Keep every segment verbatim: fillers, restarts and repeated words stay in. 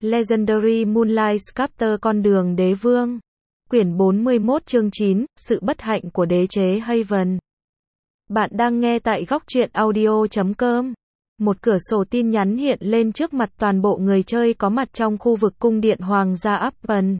Legendary Moonlight Sculptor Con đường đế vương. Quyển bốn mươi mốt chương chín, sự bất hạnh của đế chế Haven. Bạn đang nghe tại góc truyện audio chấm com. Một cửa sổ tin nhắn hiện lên trước mặt toàn bộ người chơi có mặt trong khu vực cung điện Hoàng gia Appen.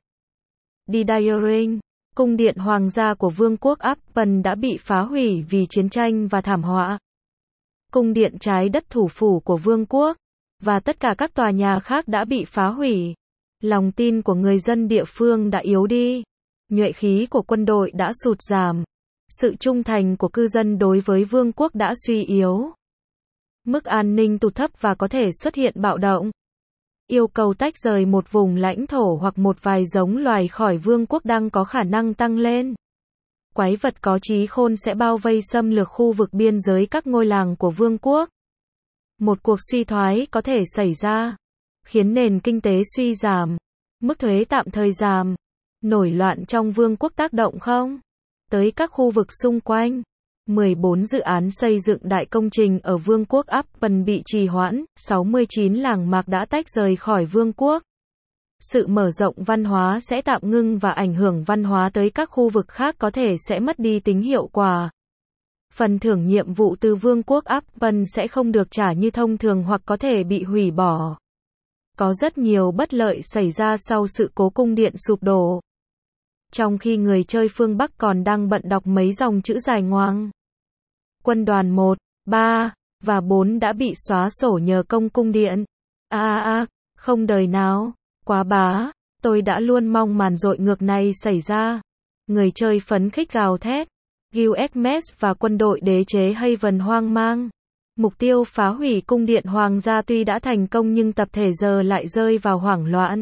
Diaring, cung điện Hoàng gia của Vương quốc Appen đã bị phá hủy vì chiến tranh và thảm họa. Cung điện trái đất thủ phủ của Vương quốc, và tất cả các tòa nhà khác đã bị phá hủy. Lòng tin của người dân địa phương đã yếu đi. Nhuệ khí của quân đội đã sụt giảm. Sự trung thành của cư dân đối với vương quốc đã suy yếu. Mức an ninh tụt thấp và có thể xuất hiện bạo động. Yêu cầu tách rời một vùng lãnh thổ hoặc một vài giống loài khỏi vương quốc đang có khả năng tăng lên. Quái vật có trí khôn sẽ bao vây xâm lược khu vực biên giới các ngôi làng của vương quốc. Một cuộc suy thoái có thể xảy ra, khiến nền kinh tế suy giảm, mức thuế tạm thời giảm. Nổi loạn trong vương quốc tác động không? Tới các khu vực xung quanh. mười bốn dự án xây dựng đại công trình ở vương quốc Appen bị trì hoãn, sáu mươi chín làng mạc đã tách rời khỏi vương quốc. Sự mở rộng văn hóa sẽ tạm ngưng và ảnh hưởng văn hóa tới các khu vực khác có thể sẽ mất đi tính hiệu quả. Phần thưởng nhiệm vụ từ vương quốc Appen sẽ không được trả như thông thường hoặc có thể bị hủy bỏ. Có rất nhiều bất lợi xảy ra sau sự cố cung điện sụp đổ. Trong khi người chơi phương Bắc còn đang bận đọc mấy dòng chữ dài ngoằng. Quân đoàn một, ba và bốn đã bị xóa sổ nhờ công cung điện. A a a, không đời nào, quá bá, tôi đã luôn mong màn dội ngược này xảy ra. Người chơi phấn khích gào thét. Gilgamesh và quân đội đế chế Haven hoang mang. Mục tiêu phá hủy cung điện hoàng gia tuy đã thành công nhưng tập thể giờ lại rơi vào hoảng loạn.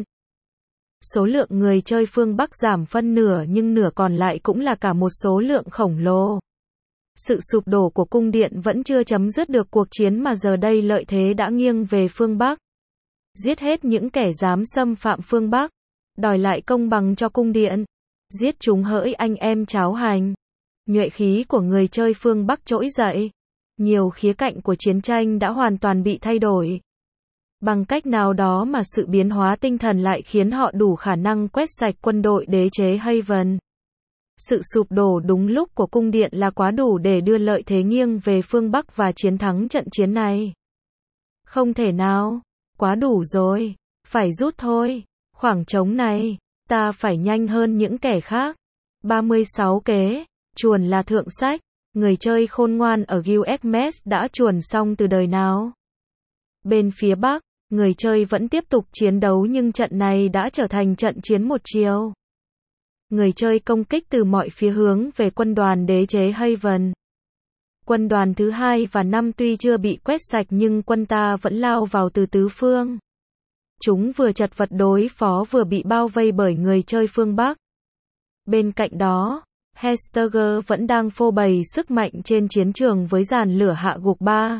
Số lượng người chơi phương Bắc giảm phân nửa nhưng nửa còn lại cũng là cả một số lượng khổng lồ. Sự sụp đổ của cung điện vẫn chưa chấm dứt được cuộc chiến mà giờ đây lợi thế đã nghiêng về phương Bắc. Giết hết những kẻ dám xâm phạm phương Bắc. Đòi lại công bằng cho cung điện. Giết chúng hỡi anh em cháo hành. Nhuệ khí của người chơi phương Bắc trỗi dậy. Nhiều khía cạnh của chiến tranh đã hoàn toàn bị thay đổi. Bằng cách nào đó mà sự biến hóa tinh thần lại khiến họ đủ khả năng quét sạch quân đội đế chế Haven. Sự sụp đổ đúng lúc của cung điện là quá đủ để đưa lợi thế nghiêng về phương Bắc và chiến thắng trận chiến này. Không thể nào, quá đủ rồi, phải rút thôi, khoảng trống này, ta phải nhanh hơn những kẻ khác. ba mươi sáu kế, chuồn là thượng sách, người chơi khôn ngoan ở Gilgamesh đã chuồn xong từ đời nào. Bên phía Bắc, người chơi vẫn tiếp tục chiến đấu nhưng trận này đã trở thành trận chiến một chiều. Người chơi công kích từ mọi phía hướng về quân đoàn đế chế Haven. Quân đoàn thứ hai và năm tuy chưa bị quét sạch nhưng quân ta vẫn lao vào từ tứ phương. Chúng vừa chật vật đối phó vừa bị bao vây bởi người chơi phương Bắc. Bên cạnh đó, Hestager vẫn đang phô bày sức mạnh trên chiến trường với dàn lửa hạ gục ba.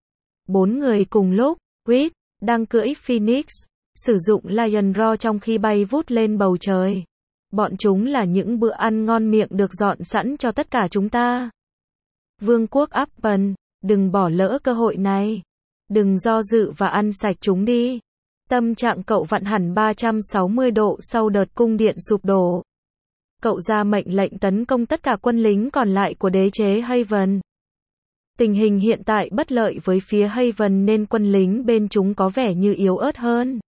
Bốn người cùng lúc, Reed đang cưỡi Phoenix, sử dụng Lion Roar trong khi bay vút lên bầu trời. Bọn chúng là những bữa ăn ngon miệng được dọn sẵn cho tất cả chúng ta. Vương quốc Appen, đừng bỏ lỡ cơ hội này. Đừng do dự và ăn sạch chúng đi. Tâm trạng cậu vặn hẳn ba trăm sáu mươi độ sau đợt cung điện sụp đổ. Cậu ra mệnh lệnh tấn công tất cả quân lính còn lại của đế chế Haven. Tình hình hiện tại bất lợi với phía Haven nên quân lính bên chúng có vẻ như yếu ớt hơn.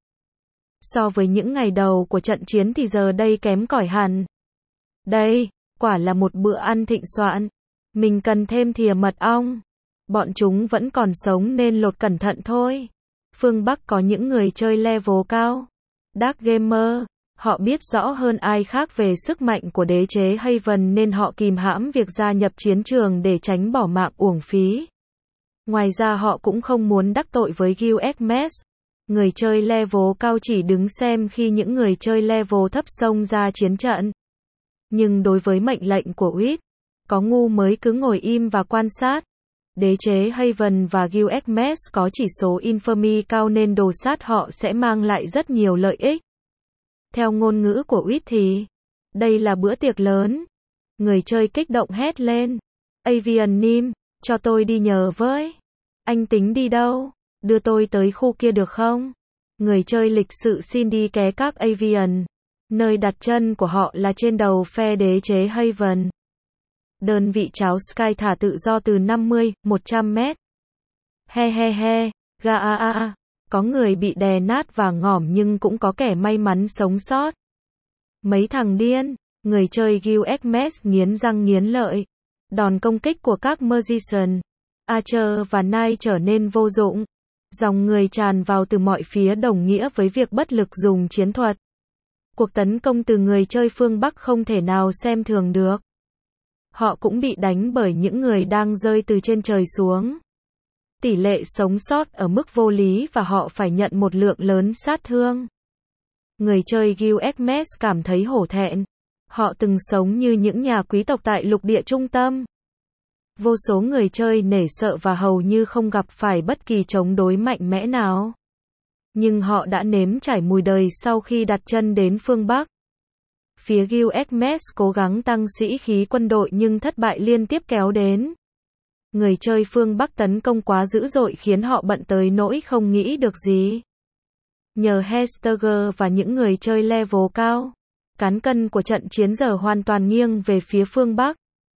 So với những ngày đầu của trận chiến thì giờ đây kém cỏi hẳn. Đây, quả là một bữa ăn thịnh soạn. Mình cần thêm thìa mật ong. Bọn chúng vẫn còn sống nên lột cẩn thận thôi. Phương Bắc có những người chơi level cao. Dark Gamer, họ biết rõ hơn ai khác về sức mạnh của đế chế Haven nên họ kìm hãm việc gia nhập chiến trường để tránh bỏ mạng uổng phí. Ngoài ra họ cũng không muốn đắc tội với Gilgamesh. Người chơi level cao chỉ đứng xem khi những người chơi level thấp xông ra chiến trận. Nhưng đối với mệnh lệnh của Reed, có ngu mới cứ ngồi im và quan sát. Đế chế Haven và Gilgamesh có chỉ số infamy cao nên đồ sát họ sẽ mang lại rất nhiều lợi ích. Theo ngôn ngữ của Reed thì, đây là bữa tiệc lớn. Người chơi kích động hét lên. Avian Nim, cho tôi đi nhờ với. Anh tính đi đâu? Đưa tôi tới khu kia được không? Người chơi lịch sự xin đi ké các Avian. Nơi đặt chân của họ là trên đầu phe đế chế Haven. Đơn vị cháo Sky thả tự do từ năm mươi, một trăm mét. He he he, ga a a a. Có người bị đè nát và ngỏm nhưng cũng có kẻ may mắn sống sót. Mấy thằng điên, người chơi Gilgamesh nghiến răng nghiến lợi. Đòn công kích của các Magician, Archer và Knight trở nên vô dụng. Dòng người tràn vào từ mọi phía đồng nghĩa với việc bất lực dùng chiến thuật. Cuộc tấn công từ người chơi phương Bắc không thể nào xem thường được. Họ cũng bị đánh bởi những người đang rơi từ trên trời xuống. Tỷ lệ sống sót ở mức vô lý và họ phải nhận một lượng lớn sát thương. Người chơi Gilgamesh cảm thấy hổ thẹn. Họ từng sống như những nhà quý tộc tại lục địa trung tâm. Vô số người chơi nể sợ và hầu như không gặp phải bất kỳ chống đối mạnh mẽ nào. Nhưng họ đã nếm trải mùi đời sau khi đặt chân đến phương Bắc. Phía Gilgamesh cố gắng tăng sĩ khí quân đội nhưng thất bại liên tiếp kéo đến. Người chơi phương Bắc tấn công quá dữ dội khiến họ bận tới nỗi không nghĩ được gì. Nhờ Hestager và những người chơi level cao, cán cân của trận chiến giờ hoàn toàn nghiêng về phía phương Bắc.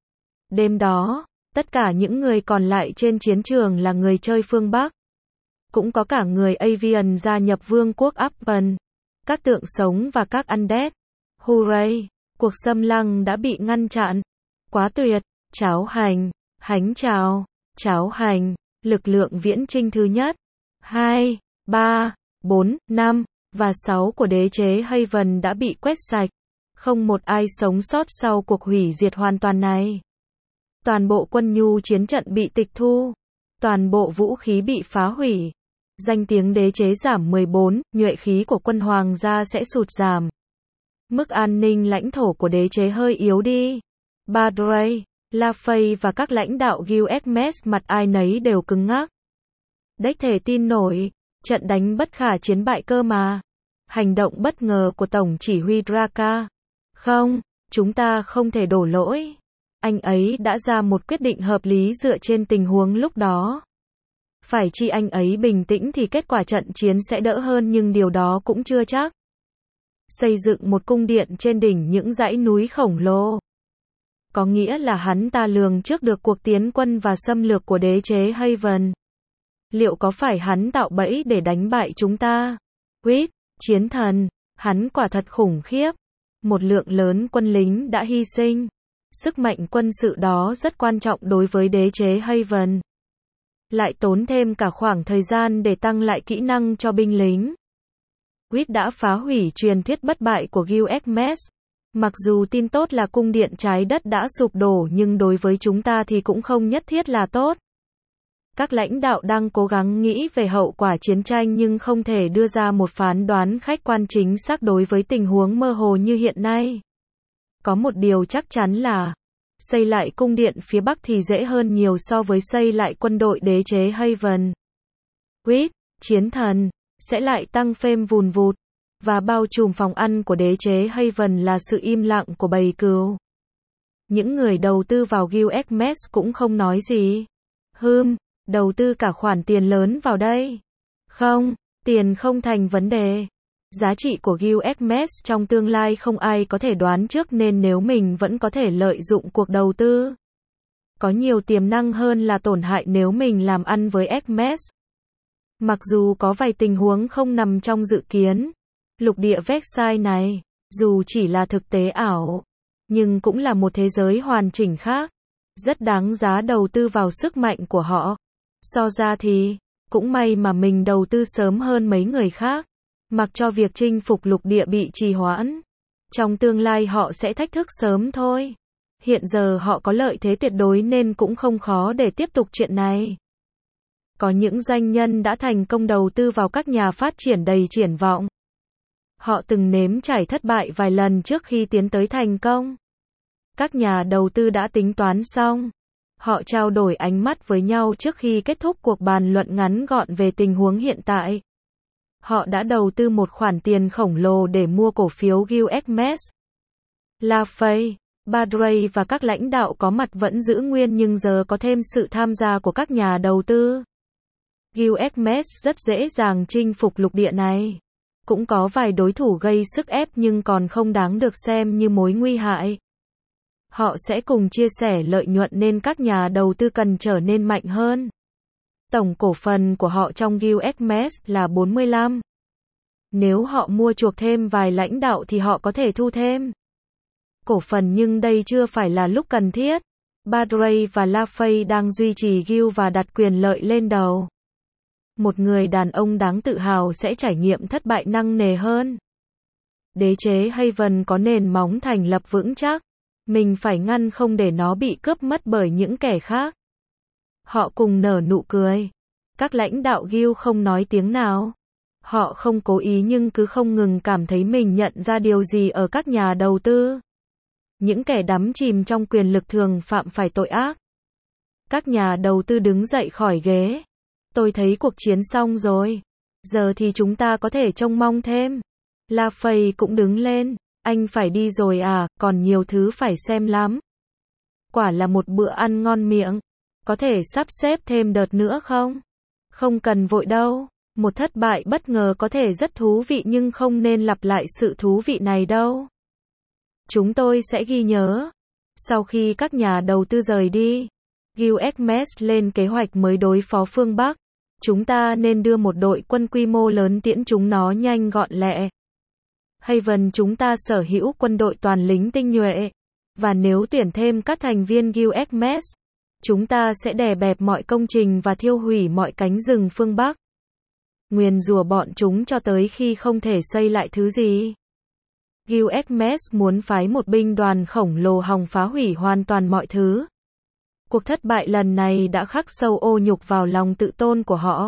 Đêm đó, tất cả những người còn lại trên chiến trường là người chơi phương Bắc. Cũng có cả người Avian gia nhập vương quốc Appen, các tượng sống và các undead. Hooray! Cuộc xâm lăng đã bị ngăn chặn. Quá tuyệt! Cháo hành, hánh chào, cháo hành, lực lượng viễn chinh thứ nhất, hai, ba, bốn, năm và sáu của đế chế Haven đã bị quét sạch. Không một ai sống sót sau cuộc hủy diệt hoàn toàn này. Toàn bộ quân nhu chiến trận bị tịch thu. Toàn bộ vũ khí bị phá hủy. Danh tiếng đế chế giảm mười bốn, nhuệ khí của quân hoàng gia sẽ sụt giảm. Mức an ninh lãnh thổ của đế chế hơi yếu đi. Badray, LaFay và các lãnh đạo Gilgamesh mặt ai nấy đều cứng ngắc. Đếch thể tin nổi, trận đánh bất khả chiến bại cơ mà. Hành động bất ngờ của Tổng chỉ huy Draka. Không, chúng ta không thể đổ lỗi. Anh ấy đã ra một quyết định hợp lý dựa trên tình huống lúc đó. Phải chi anh ấy bình tĩnh thì kết quả trận chiến sẽ đỡ hơn nhưng điều đó cũng chưa chắc. Xây dựng một cung điện trên đỉnh những dãy núi khổng lồ. Có nghĩa là hắn ta lường trước được cuộc tiến quân và xâm lược của đế chế Haven. Liệu có phải hắn tạo bẫy để đánh bại chúng ta? Quýt, chiến thần, hắn quả thật khủng khiếp. Một lượng lớn quân lính đã hy sinh. Sức mạnh quân sự đó rất quan trọng đối với đế chế Haven. Lại tốn thêm cả khoảng thời gian để tăng lại kỹ năng cho binh lính. Quýt đã phá hủy truyền thuyết bất bại của Gilgamesh. Mặc dù tin tốt là cung điện trái đất đã sụp đổ nhưng đối với chúng ta thì cũng không nhất thiết là tốt. Các lãnh đạo đang cố gắng nghĩ về hậu quả chiến tranh nhưng không thể đưa ra một phán đoán khách quan chính xác đối với tình huống mơ hồ như hiện nay. Có một điều chắc chắn là, xây lại cung điện phía Bắc thì dễ hơn nhiều so với xây lại quân đội đế chế Haven. Quýt, chiến thần, sẽ lại tăng phêm vùn vụt. Và bao trùm phòng ăn của đế chế Haven là sự im lặng của bầy cừu. Những người đầu tư vào Gilgamesh cũng không nói gì. Hừm, đầu tư cả khoản tiền lớn vào đây. Không, tiền không thành vấn đề. Giá trị của Gilgamesh trong tương lai không ai có thể đoán trước nên nếu mình vẫn có thể lợi dụng cuộc đầu tư. Có nhiều tiềm năng hơn là tổn hại nếu mình làm ăn với Gilgamesh. Mặc dù có vài tình huống không nằm trong dự kiến. Lục địa Vexai này, dù chỉ là thực tế ảo, nhưng cũng là một thế giới hoàn chỉnh khác. Rất đáng giá đầu tư vào sức mạnh của họ. So ra thì, cũng may mà mình đầu tư sớm hơn mấy người khác. Mặc cho việc chinh phục lục địa bị trì hoãn. Trong tương lai họ sẽ thách thức sớm thôi. Hiện giờ họ có lợi thế tuyệt đối nên cũng không khó để tiếp tục chuyện này. Có những doanh nhân đã thành công đầu tư vào các nhà phát triển đầy triển vọng. Họ từng nếm trải thất bại vài lần trước khi tiến tới thành công. Các nhà đầu tư đã tính toán xong. Họ trao đổi ánh mắt với nhau trước khi kết thúc cuộc bàn luận ngắn gọn về tình huống hiện tại. Họ đã đầu tư một khoản tiền khổng lồ để mua cổ phiếu Gilgamesh. LaFay, Badray và các lãnh đạo có mặt vẫn giữ nguyên nhưng giờ có thêm sự tham gia của các nhà đầu tư. Gilgamesh rất dễ dàng chinh phục lục địa này. Cũng có vài đối thủ gây sức ép nhưng còn không đáng được xem như mối nguy hại. Họ sẽ cùng chia sẻ lợi nhuận nên các nhà đầu tư cần trở nên mạnh hơn. Tổng cổ phần của họ trong u ét em e ét là bốn mươi lăm. Nếu họ mua chuộc thêm vài lãnh đạo thì họ có thể thu thêm cổ phần, nhưng đây chưa phải là lúc cần thiết. Badray và Lafay đang duy trì Gill và đặt quyền lợi lên đầu. Một người đàn ông đáng tự hào sẽ trải nghiệm thất bại nặng nề hơn. Đế chế Haven có nền móng thành lập vững chắc. Mình phải ngăn không để nó bị cướp mất bởi những kẻ khác. Họ cùng nở nụ cười. Các lãnh đạo Gill không nói tiếng nào. Họ không cố ý nhưng cứ không ngừng cảm thấy mình nhận ra điều gì ở các nhà đầu tư. Những kẻ đắm chìm trong quyền lực thường phạm phải tội ác. Các nhà đầu tư đứng dậy khỏi ghế. Tôi thấy cuộc chiến xong rồi. Giờ thì chúng ta có thể trông mong thêm. Lafay cũng đứng lên. Anh phải đi rồi à, còn nhiều thứ phải xem lắm. Quả là một bữa ăn ngon miệng. Có thể sắp xếp thêm đợt nữa không? Không cần vội đâu. Một thất bại bất ngờ có thể rất thú vị nhưng không nên lặp lại sự thú vị này đâu. Chúng tôi sẽ ghi nhớ. Sau khi các nhà đầu tư rời đi, u ét em e ét lên kế hoạch mới đối phó phương Bắc. Chúng ta nên đưa một đội quân quy mô lớn tiễn chúng nó nhanh gọn lẹ. Haven chúng ta sở hữu quân đội toàn lính tinh nhuệ. Và nếu tuyển thêm các thành viên u ét em e ét, chúng ta sẽ đè bẹp mọi công trình và thiêu hủy mọi cánh rừng phương Bắc. Nguyền rủa bọn chúng cho tới khi không thể xây lại thứ gì. u ét em e ét muốn phái một binh đoàn khổng lồ hòng phá hủy hoàn toàn mọi thứ. Cuộc thất bại lần này đã khắc sâu ô nhục vào lòng tự tôn của họ.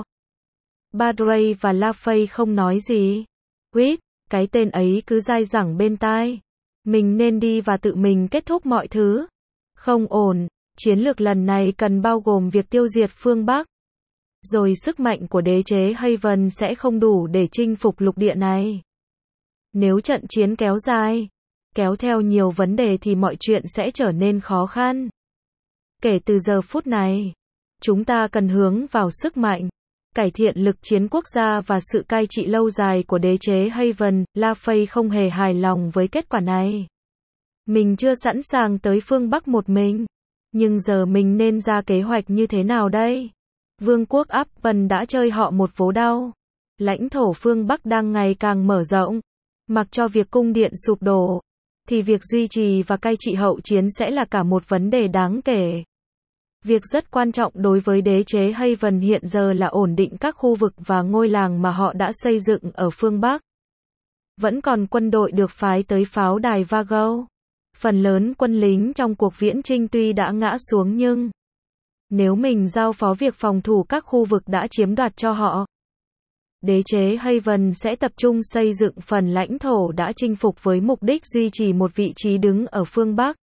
Badray và Lafay không nói gì. Quýt, cái tên ấy cứ dai dẳng bên tai. Mình nên đi và tự mình kết thúc mọi thứ. Không ổn, chiến lược lần này cần bao gồm việc tiêu diệt phương Bắc. Rồi sức mạnh của đế chế Haven sẽ không đủ để chinh phục lục địa này. Nếu trận chiến kéo dài, kéo theo nhiều vấn đề thì mọi chuyện sẽ trở nên khó khăn. Kể từ giờ phút này, chúng ta cần hướng vào sức mạnh, cải thiện lực chiến quốc gia và sự cai trị lâu dài của đế chế Haven. Lafay không hề hài lòng với kết quả này. Mình chưa sẵn sàng tới phương Bắc một mình. Nhưng giờ mình nên ra kế hoạch như thế nào đây? Vương quốc Upton đã chơi họ một vố đau. Lãnh thổ phương Bắc đang ngày càng mở rộng. Mặc cho việc cung điện sụp đổ, thì việc duy trì và cai trị hậu chiến sẽ là cả một vấn đề đáng kể. Việc rất quan trọng đối với đế chế Haven hiện giờ là ổn định các khu vực và ngôi làng mà họ đã xây dựng ở phương Bắc. Vẫn còn quân đội được phái tới pháo đài Vago. Phần lớn quân lính trong cuộc viễn chinh tuy đã ngã xuống nhưng nếu mình giao phó việc phòng thủ các khu vực đã chiếm đoạt cho họ, đế chế Haven sẽ tập trung xây dựng phần lãnh thổ đã chinh phục với mục đích duy trì một vị trí đứng ở phương Bắc.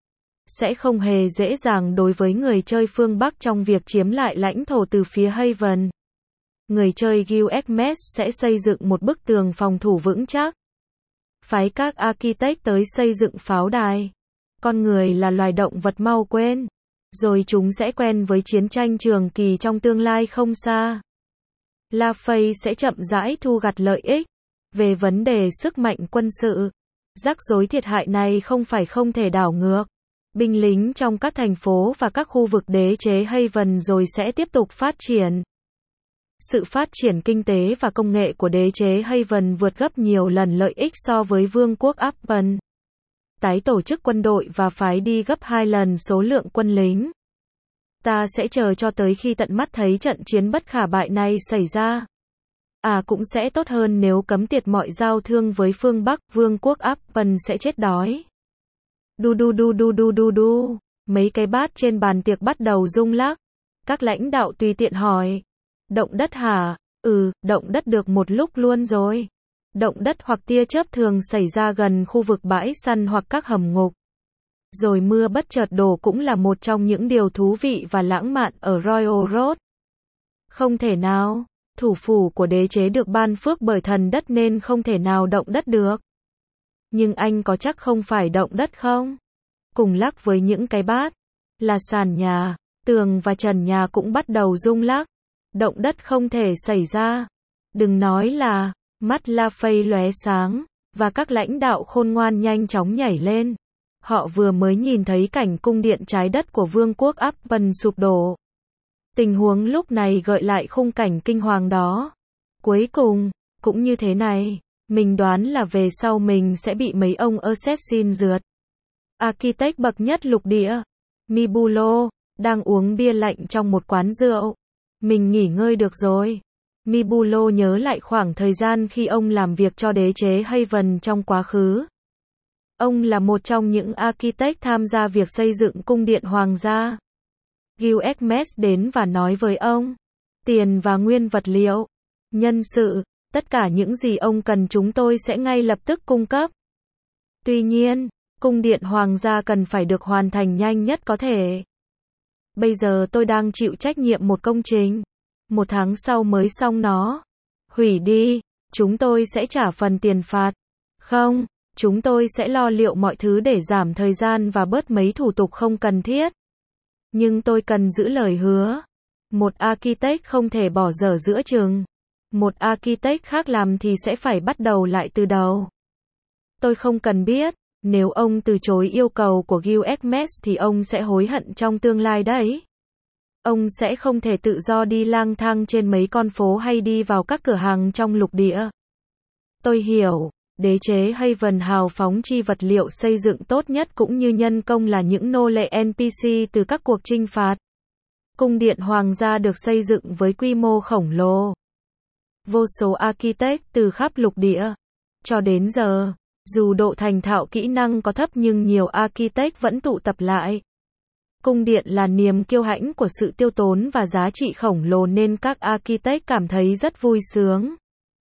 Sẽ không hề dễ dàng đối với người chơi phương Bắc trong việc chiếm lại lãnh thổ từ phía Haven. Người chơi u ét em e ét sẽ xây dựng một bức tường phòng thủ vững chắc. Phái các architect tới xây dựng pháo đài. Con người là loài động vật mau quên. Rồi chúng sẽ quen với chiến tranh trường kỳ trong tương lai không xa. Lafay sẽ chậm rãi thu gặt lợi ích. Về vấn đề sức mạnh quân sự, rắc rối thiệt hại này không phải không thể đảo ngược. Binh lính trong các thành phố và các khu vực đế chế Haven rồi sẽ tiếp tục phát triển. Sự phát triển kinh tế và công nghệ của đế chế Haven vượt gấp nhiều lần lợi ích so với vương quốc Upton. Tái tổ chức quân đội và phái đi gấp hai lần số lượng quân lính. Ta sẽ chờ cho tới khi tận mắt thấy trận chiến bất khả bại này xảy ra. À cũng sẽ tốt hơn nếu cấm tiệt mọi giao thương với phương Bắc, vương quốc Upton sẽ chết đói. Đu đu đu đu đu đu đu, mấy cái bát trên bàn tiệc bắt đầu rung lắc. Các lãnh đạo tùy tiện hỏi. Động đất hả? Ừ, động đất được một lúc luôn rồi. Động đất hoặc tia chớp thường xảy ra gần khu vực bãi săn hoặc các hầm ngục. Rồi mưa bất chợt đổ cũng là một trong những điều thú vị và lãng mạn ở Royal Road. Không thể nào, thủ phủ của đế chế được ban phước bởi thần đất nên không thể nào động đất được. Nhưng anh có chắc không phải động đất không? Cùng lắc với những cái bát, là sàn nhà, tường và trần nhà cũng bắt đầu rung lắc. Động đất không thể xảy ra. Đừng nói là Mắt La Fay lóe sáng, và các lãnh đạo khôn ngoan nhanh chóng nhảy lên. Họ vừa mới nhìn thấy cảnh cung điện trái đất của vương quốc Appen sụp đổ. Tình huống lúc này gợi lại khung cảnh kinh hoàng đó. Cuối cùng, cũng như thế này, mình đoán là về sau mình sẽ bị mấy ông assassin rượt. Architect bậc nhất lục địa, Mibulo, đang uống bia lạnh trong một quán rượu. Mình nghỉ ngơi được rồi. Mibulo nhớ lại khoảng thời gian khi ông làm việc cho đế chế Haven trong quá khứ. Ông là một trong những architect tham gia việc xây dựng cung điện hoàng gia. Gilgamesh đến và nói với ông, tiền và nguyên vật liệu, nhân sự, tất cả những gì ông cần chúng tôi sẽ ngay lập tức cung cấp. Tuy nhiên, cung điện hoàng gia cần phải được hoàn thành nhanh nhất có thể. Bây giờ tôi đang chịu trách nhiệm một công trình. Một tháng sau mới xong nó. Hủy đi, chúng tôi sẽ trả phần tiền phạt. Không, chúng tôi sẽ lo liệu mọi thứ để giảm thời gian và bớt mấy thủ tục không cần thiết. Nhưng tôi cần giữ lời hứa. Một architect không thể bỏ dở giữa chừng. Một architect khác làm thì sẽ phải bắt đầu lại từ đầu. Tôi không cần biết, nếu ông từ chối yêu cầu của Gilgamesh thì ông sẽ hối hận trong tương lai đấy. Ông sẽ không thể tự do đi lang thang trên mấy con phố hay đi vào các cửa hàng trong lục địa. Tôi hiểu, đế chế Haven hào phóng chi vật liệu xây dựng tốt nhất cũng như nhân công là những nô lệ en pê xê từ các cuộc chinh phạt. Cung điện hoàng gia được xây dựng với quy mô khổng lồ. Vô số architect từ khắp lục địa. Cho đến giờ, dù độ thành thạo kỹ năng có thấp nhưng nhiều architect vẫn tụ tập lại. Cung điện là niềm kiêu hãnh của sự tiêu tốn và giá trị khổng lồ nên các architect cảm thấy rất vui sướng.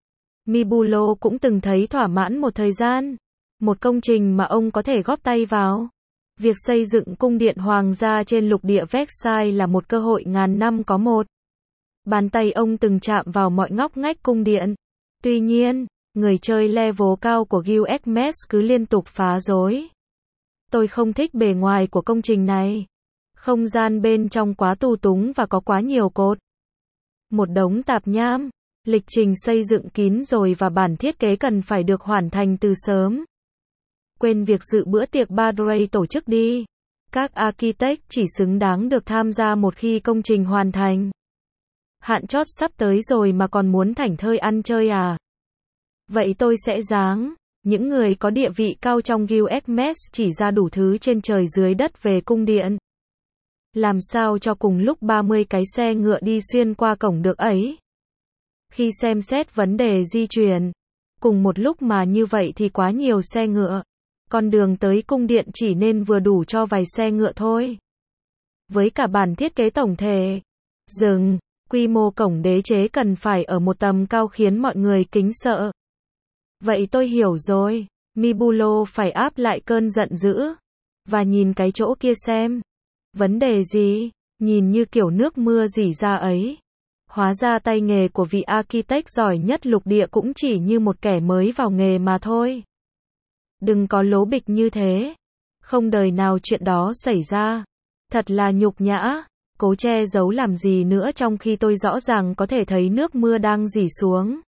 Mibulo cũng từng thấy thỏa mãn một thời gian. Một công trình mà ông có thể góp tay vào. Việc xây dựng cung điện hoàng gia trên lục địa Versailles là một cơ hội ngàn năm có một. Bàn tay ông từng chạm vào mọi ngóc ngách cung điện. Tuy nhiên, người chơi level cao của Gilgamesh cứ liên tục phá rối. Tôi không thích bề ngoài của công trình này. Không gian bên trong quá tù túng và có quá nhiều cột. Một đống tạp nham. Lịch trình xây dựng kín rồi và bản thiết kế cần phải được hoàn thành từ sớm. Quên việc dự bữa tiệc birthday tổ chức đi. Các architect chỉ xứng đáng được tham gia một khi công trình hoàn thành. Hạn chót sắp tới rồi mà còn muốn thảnh thơi ăn chơi à? Vậy tôi sẽ giáng. Những người có địa vị cao trong Gilgamesh chỉ ra đủ thứ trên trời dưới đất về cung điện. Làm sao cho cùng lúc ba mươi cái xe ngựa đi xuyên qua cổng được ấy? Khi xem xét vấn đề di chuyển, cùng một lúc mà như vậy thì quá nhiều xe ngựa. Con đường tới cung điện chỉ nên vừa đủ cho vài xe ngựa thôi. Với cả bản thiết kế tổng thể, dừng, quy mô cổng đế chế cần phải ở một tầm cao khiến mọi người kính sợ. Vậy tôi hiểu rồi, Mibulo phải áp lại cơn giận dữ. Và nhìn cái chỗ kia xem. Vấn đề gì? Nhìn như kiểu nước mưa rỉ ra ấy. Hóa ra tay nghề của vị architect giỏi nhất lục địa cũng chỉ như một kẻ mới vào nghề mà thôi. Đừng có lố bịch như thế. Không đời nào chuyện đó xảy ra. Thật là nhục nhã. Cố che giấu làm gì nữa trong khi tôi rõ ràng có thể thấy nước mưa đang rỉ xuống.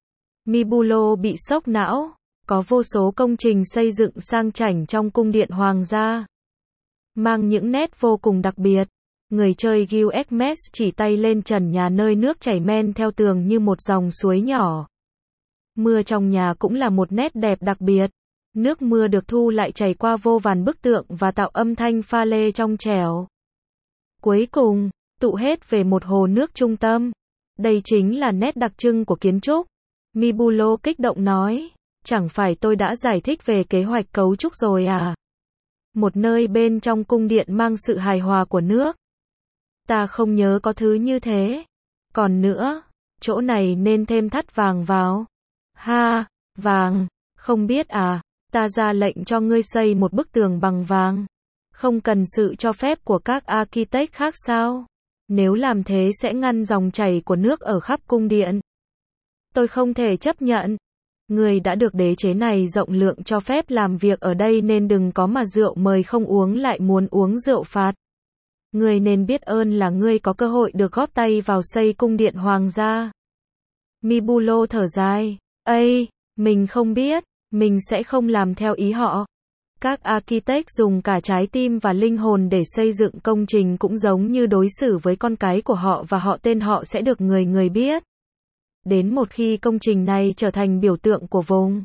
Mibulo bị sốc não. Có vô số công trình xây dựng sang chảnh trong cung điện hoàng gia. Mang những nét vô cùng đặc biệt. Người chơi Gilgamesh chỉ tay lên trần nhà nơi nước chảy men theo tường như một dòng suối nhỏ. Mưa trong nhà cũng là một nét đẹp đặc biệt. Nước mưa được thu lại chảy qua vô vàn bức tượng và tạo âm thanh pha lê trong trẻo. Cuối cùng, tụ hết về một hồ nước trung tâm. Đây chính là nét đặc trưng của kiến trúc. Mibulo kích động nói, chẳng phải tôi đã giải thích về kế hoạch cấu trúc rồi à? Một nơi bên trong cung điện mang sự hài hòa của nước. Ta không nhớ có thứ như thế. Còn nữa, chỗ này nên thêm thắt vàng vào. Ha, vàng, không biết à, ta ra lệnh cho ngươi xây một bức tường bằng vàng. Không cần sự cho phép của các architect khác sao? Nếu làm thế sẽ ngăn dòng chảy của nước ở khắp cung điện. Tôi không thể chấp nhận. Người đã được đế chế này rộng lượng cho phép làm việc ở đây nên đừng có mà rượu mời không uống lại muốn uống rượu phạt. Ngươi nên biết ơn là ngươi có cơ hội được góp tay vào xây cung điện hoàng gia. Mibulo thở dài, Ây, mình không biết, mình sẽ không làm theo ý họ. Các architect dùng cả trái tim và linh hồn để xây dựng công trình cũng giống như đối xử với con cái của họ và họ tên họ sẽ được người người biết. Đến một khi công trình này trở thành biểu tượng của vùng.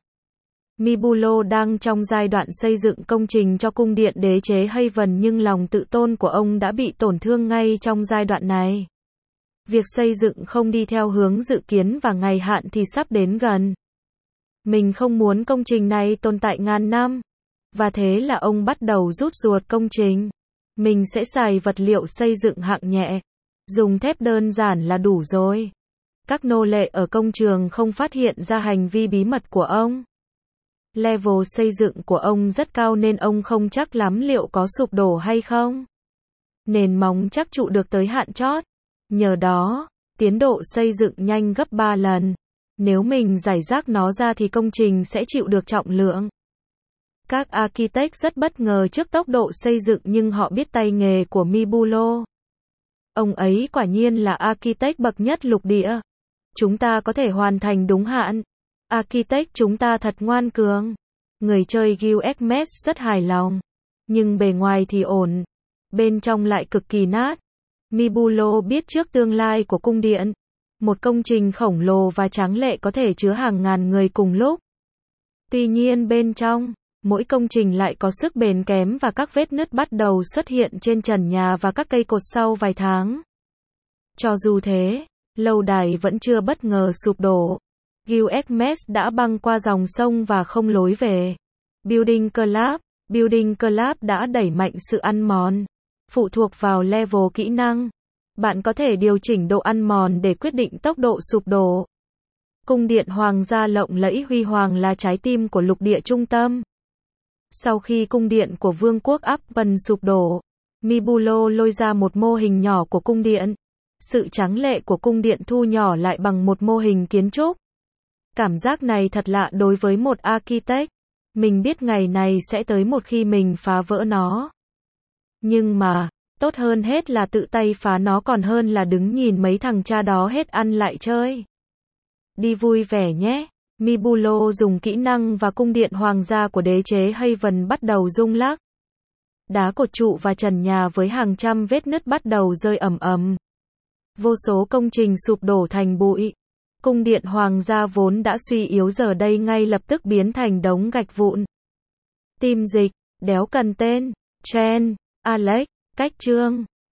Mibulo đang trong giai đoạn xây dựng công trình cho cung điện đế chế Haven nhưng lòng tự tôn của ông đã bị tổn thương ngay trong giai đoạn này. Việc xây dựng không đi theo hướng dự kiến và ngày hạn thì sắp đến gần. Mình không muốn công trình này tồn tại ngàn năm. Và thế là ông bắt đầu rút ruột công trình. Mình sẽ xài vật liệu xây dựng hạng nhẹ. Dùng thép đơn giản là đủ rồi. Các nô lệ ở công trường không phát hiện ra hành vi bí mật của ông. Level xây dựng của ông rất cao nên ông không chắc lắm liệu có sụp đổ hay không. Nền móng chắc trụ được tới hạn chót. Nhờ đó, tiến độ xây dựng nhanh gấp ba lần. Nếu mình rải rác nó ra thì công trình sẽ chịu được trọng lượng. Các architect rất bất ngờ trước tốc độ xây dựng nhưng họ biết tay nghề của Mibulo. Ông ấy quả nhiên là architect bậc nhất lục địa. Chúng ta có thể hoàn thành đúng hạn. Architect chúng ta thật ngoan cường. Người chơi Gilgamesh rất hài lòng. Nhưng bề ngoài thì ổn. Bên trong lại cực kỳ nát. Mibulo biết trước tương lai của cung điện. Một công trình khổng lồ và tráng lệ có thể chứa hàng ngàn người cùng lúc. Tuy nhiên bên trong, mỗi công trình lại có sức bền kém và các vết nứt bắt đầu xuất hiện trên trần nhà và các cây cột sau vài tháng. Cho dù thế, lâu đài vẫn chưa bất ngờ sụp đổ. Gilgamesh đã băng qua dòng sông và không lối về. Building Collapse. Building Collapse đã đẩy mạnh sự ăn mòn. Phụ thuộc vào level kỹ năng. Bạn có thể điều chỉnh độ ăn mòn để quyết định tốc độ sụp đổ. Cung điện hoàng gia lộng lẫy huy hoàng là trái tim của lục địa trung tâm. Sau khi cung điện của vương quốc Appen sụp đổ, Mibulo lôi ra một mô hình nhỏ của cung điện. Sự tráng lệ của cung điện thu nhỏ lại bằng một mô hình kiến trúc. Cảm giác này thật lạ đối với một architect. Mình biết ngày này sẽ tới một khi mình phá vỡ nó. Nhưng mà, tốt hơn hết là tự tay phá nó còn hơn là đứng nhìn mấy thằng cha đó hết ăn lại chơi. Đi vui vẻ nhé. Mibulo dùng kỹ năng và cung điện hoàng gia của đế chế Haven bắt đầu rung lắc. Đá cột trụ và trần nhà với hàng trăm vết nứt bắt đầu rơi ầm ầm. Vô số công trình sụp đổ thành bụi. Cung điện hoàng gia vốn đã suy yếu giờ đây ngay lập tức biến thành đống gạch vụn. Team dịch, đéo cần tên, Chen, Alex, cách chương.